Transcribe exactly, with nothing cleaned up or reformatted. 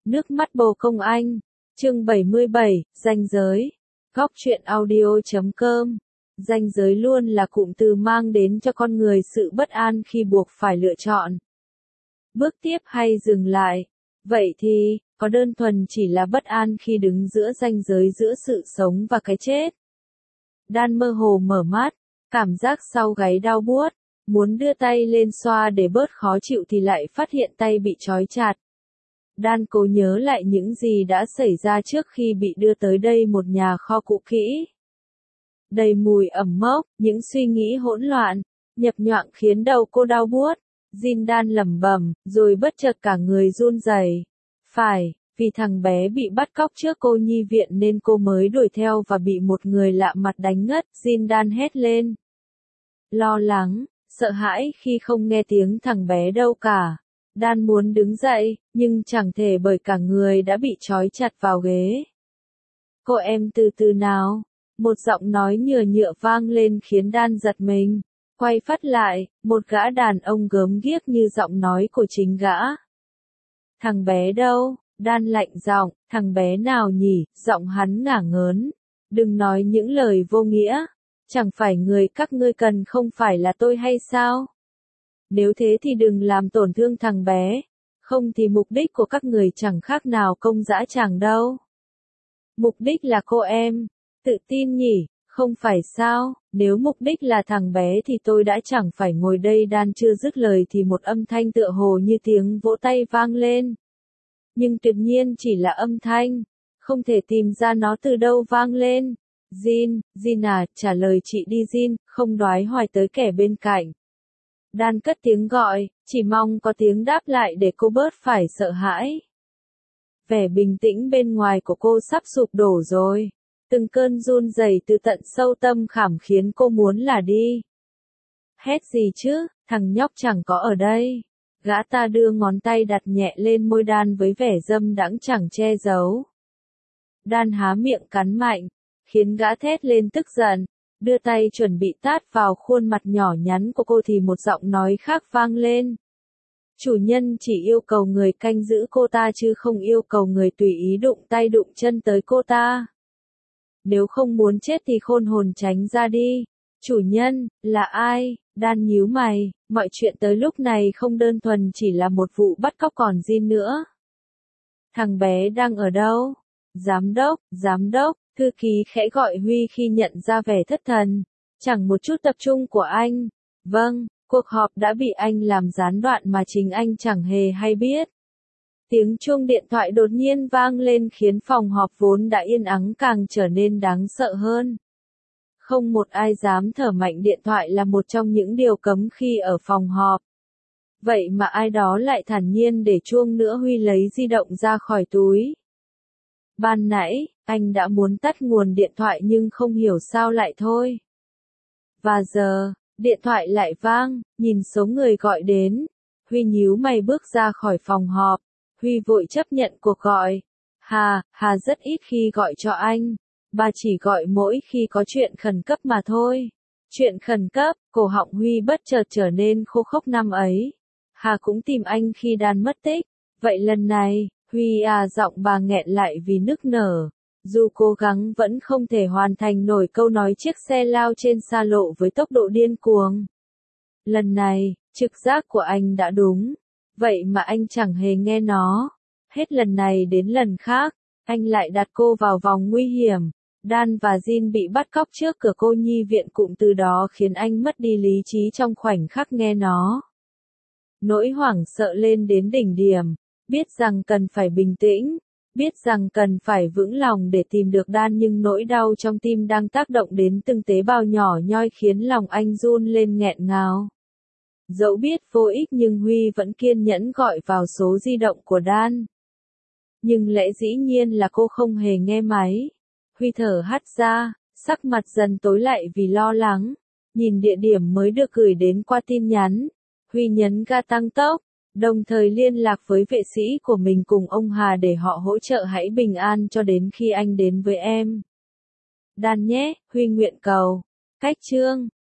Nước mắt bồ công anh. Chương bảy mươi bảy, ranh giới. Góc truyện audio chấm com. Ranh giới luôn là cụm từ mang đến cho con người sự bất an khi buộc phải lựa chọn. Bước tiếp hay dừng lại. Vậy thì, có đơn thuần chỉ là bất an khi đứng giữa ranh giới giữa sự sống và cái chết. Dan mơ hồ mở mắt, cảm giác sau gáy đau buốt, muốn đưa tay lên xoa để bớt khó chịu thì lại phát hiện tay bị trói chặt. Dan cố nhớ lại những gì đã xảy ra trước khi bị đưa tới đây, một nhà kho cũ kỹ. Đầy mùi ẩm mốc, những suy nghĩ hỗn loạn, nhập nhoạng khiến đầu cô đau buốt. Jin Dan lẩm bẩm, rồi bất chợt cả người run rẩy. Phải, vì thằng bé bị bắt cóc trước cô nhi viện nên cô mới đuổi theo và bị một người lạ mặt đánh ngất, Jin Dan hét lên. Lo lắng, sợ hãi khi không nghe tiếng thằng bé đâu cả. Dan muốn đứng dậy, nhưng chẳng thể bởi cả người đã bị trói chặt vào ghế. Cô em từ từ nào, một giọng nói nhựa nhựa vang lên khiến Dan giật mình. Quay phát lại, một gã đàn ông gớm ghiếc như giọng nói của chính gã. Thằng bé đâu? Dan lạnh giọng, thằng bé nào nhỉ? Giọng hắn ngả ngớn. Đừng nói những lời vô nghĩa. Chẳng phải người các ngươi cần không phải là tôi hay sao? Nếu thế thì đừng làm tổn thương thằng bé. Không thì mục đích của các người chẳng khác nào công dã tràng đâu. Mục đích là cô em. Tự tin nhỉ? Không phải sao? Nếu mục đích là thằng bé thì tôi đã chẳng phải ngồi đây. Dan chưa dứt lời thì một âm thanh tựa hồ như tiếng vỗ tay vang lên. Nhưng tuyệt nhiên chỉ là âm thanh. Không thể tìm ra nó từ đâu vang lên. Jin, Jin à, trả lời chị đi Jin, không đoái hoài tới kẻ bên cạnh. Dan cất tiếng gọi, chỉ mong có tiếng đáp lại để cô bớt phải sợ hãi. Vẻ bình tĩnh bên ngoài của cô sắp sụp đổ rồi. Từng cơn run rẩy từ tận sâu tâm khảm khiến cô muốn là đi. Hét gì chứ, thằng nhóc chẳng có ở đây. Gã ta đưa ngón tay đặt nhẹ lên môi Dan với vẻ dâm đãng chẳng che giấu. Dan há miệng cắn mạnh, khiến gã thét lên tức giận, đưa tay chuẩn bị tát vào khuôn mặt nhỏ nhắn của cô thì một giọng nói khác vang lên. Chủ nhân chỉ yêu cầu người canh giữ cô ta chứ không yêu cầu người tùy ý đụng tay đụng chân tới cô ta. Nếu không muốn chết thì khôn hồn tránh ra đi. Chủ nhân, là ai? Dan nhíu mày, mọi chuyện tới lúc này không đơn thuần chỉ là một vụ bắt cóc còn Jin nữa. Thằng bé đang ở đâu? Giám đốc, giám đốc, thư ký khẽ gọi Huy khi nhận ra vẻ thất thần. Chẳng một chút tập trung của anh. Vâng, cuộc họp đã bị anh làm gián đoạn mà chính anh chẳng hề hay biết. Tiếng chuông điện thoại đột nhiên vang lên khiến phòng họp vốn đã yên ắng càng trở nên đáng sợ hơn. Không một ai dám thở mạnh, điện thoại là một trong những điều cấm khi ở phòng họp. Vậy mà ai đó lại thản nhiên để chuông nữa. Huy lấy di động ra khỏi túi. Ban nãy, anh đã muốn tắt nguồn điện thoại nhưng không hiểu sao lại thôi. Và giờ, điện thoại lại vang, nhìn số người gọi đến. Huy nhíu mày bước ra khỏi phòng họp. Huy vội chấp nhận cuộc gọi. Hà, Hà rất ít khi gọi cho anh. Bà chỉ gọi mỗi khi có chuyện khẩn cấp mà thôi. Chuyện khẩn cấp, cổ họng Huy bất chợt trở nên khô khốc. Năm ấy, Hà cũng tìm anh khi Dan mất tích. Vậy lần này, Huy à, giọng bà nghẹn lại vì nức nở. Dù cố gắng vẫn không thể hoàn thành nổi câu nói chiếc xe lao trên xa lộ với tốc độ điên cuồng. Lần này, trực giác của anh đã đúng. Vậy mà anh chẳng hề nghe nó. Hết lần này đến lần khác, anh lại đặt cô vào vòng nguy hiểm. Dan và Jin bị bắt cóc trước cửa cô nhi viện, cụm từ đó khiến anh mất đi lý trí trong khoảnh khắc nghe nó. Nỗi hoảng sợ lên đến đỉnh điểm, biết rằng cần phải bình tĩnh, biết rằng cần phải vững lòng để tìm được Dan, nhưng nỗi đau trong tim đang tác động đến từng tế bào nhỏ nhoi khiến lòng anh run lên nghẹn ngào. Dẫu biết vô ích nhưng Huy vẫn kiên nhẫn gọi vào số di động của Dan. Nhưng lẽ dĩ nhiên là cô không hề nghe máy. Huy thở hắt ra, sắc mặt dần tối lại vì lo lắng. Nhìn địa điểm mới được gửi đến qua tin nhắn, Huy nhấn ga tăng tốc, đồng thời liên lạc với vệ sĩ của mình cùng ông Hà để họ hỗ trợ hãy bình an cho đến khi anh đến với em. Dan nhé, Huy nguyện cầu. Cách chương